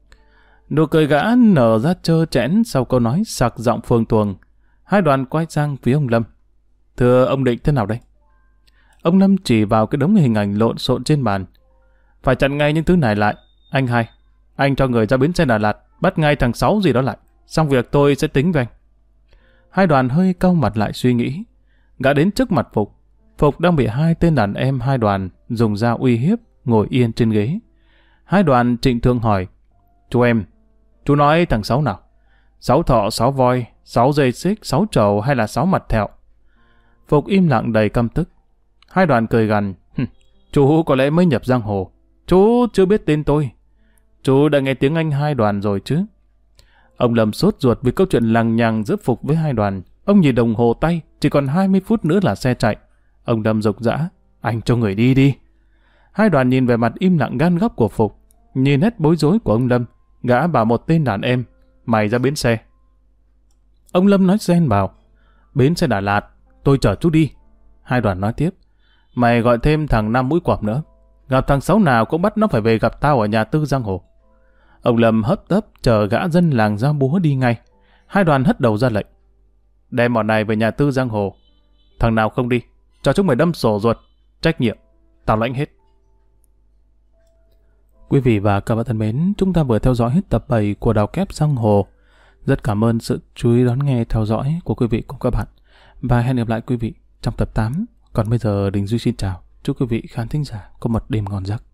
Nụ cười gã nở ra trơ trẽn sau câu nói sặc giọng phương tuồng. Hai Đoàn quay sang phía ông Lâm. Thưa ông định thế nào đây? Ông Lâm chỉ vào cái đống hình ảnh lộn xộn trên bàn. Phải chặn ngay những thứ này lại. Anh Hai, anh cho người ra bến xe Đà Lạt, bắt ngay thằng Sáu gì đó lại. Xong việc tôi sẽ tính với anh. Hai Đoàn hơi cau mặt lại suy nghĩ. Gã đến trước mặt Phục. Phục đang bị hai tên đàn em Hai Đoàn dùng dao uy hiếp, ngồi yên trên ghế. Hai Đoàn trịnh thương hỏi. Chú em, chú nói thằng Sáu nào? Sáu thọ, sáu voi, sáu dây xích, sáu trầu hay là sáu mặt thẹo? Phục im lặng đầy căm tức. Hai Đoàn cười gằn. Chú có lẽ mới nhập giang hồ. Chú chưa biết tên tôi. Chú đã nghe tiếng anh Hai Đoàn rồi chứ? Ông Lâm sốt ruột vì câu chuyện lằng nhằng giữa Phục với Hai Đoàn. Ông nhìn đồng hồ tay, chỉ còn hai mươi phút nữa là xe chạy. Ông Lâm rục rã. Anh cho người đi đi. Hai Đoàn nhìn về mặt im lặng gan góc của Phục. Nhìn hết bối rối của ông Lâm, gã bảo một tên đàn em. Mày ra bến xe. Ông Lâm nói xen vào. Bến xe Đà Lạt, tôi chở chú đi. Hai Đoàn nói tiếp. Mày gọi thêm thằng Năm Mũi Quặp nữa. Gặp thằng Sáu nào cũng bắt nó phải về gặp tao ở nhà tư giang hồ. Ông Lâm hấp tấp chờ gã dân làng dao búa đi ngay. Hai Đoàn hất đầu ra lệnh. Đem bọn này về nhà tư giang hồ. Thằng nào không đi, cho chúng mày đâm sổ ruột. Trách nhiệm, tao lãnh hết. Quý vị và các bạn thân mến, chúng ta vừa theo dõi hết tập bảy của Đào Kép Giang Hồ. Rất cảm ơn sự chú ý đón nghe theo dõi của quý vị cùng các bạn. Và hẹn gặp lại quý vị trong tập tám. Còn bây giờ Đình Duy xin chào. Chúc quý vị khán thính giả có một đêm ngon giấc.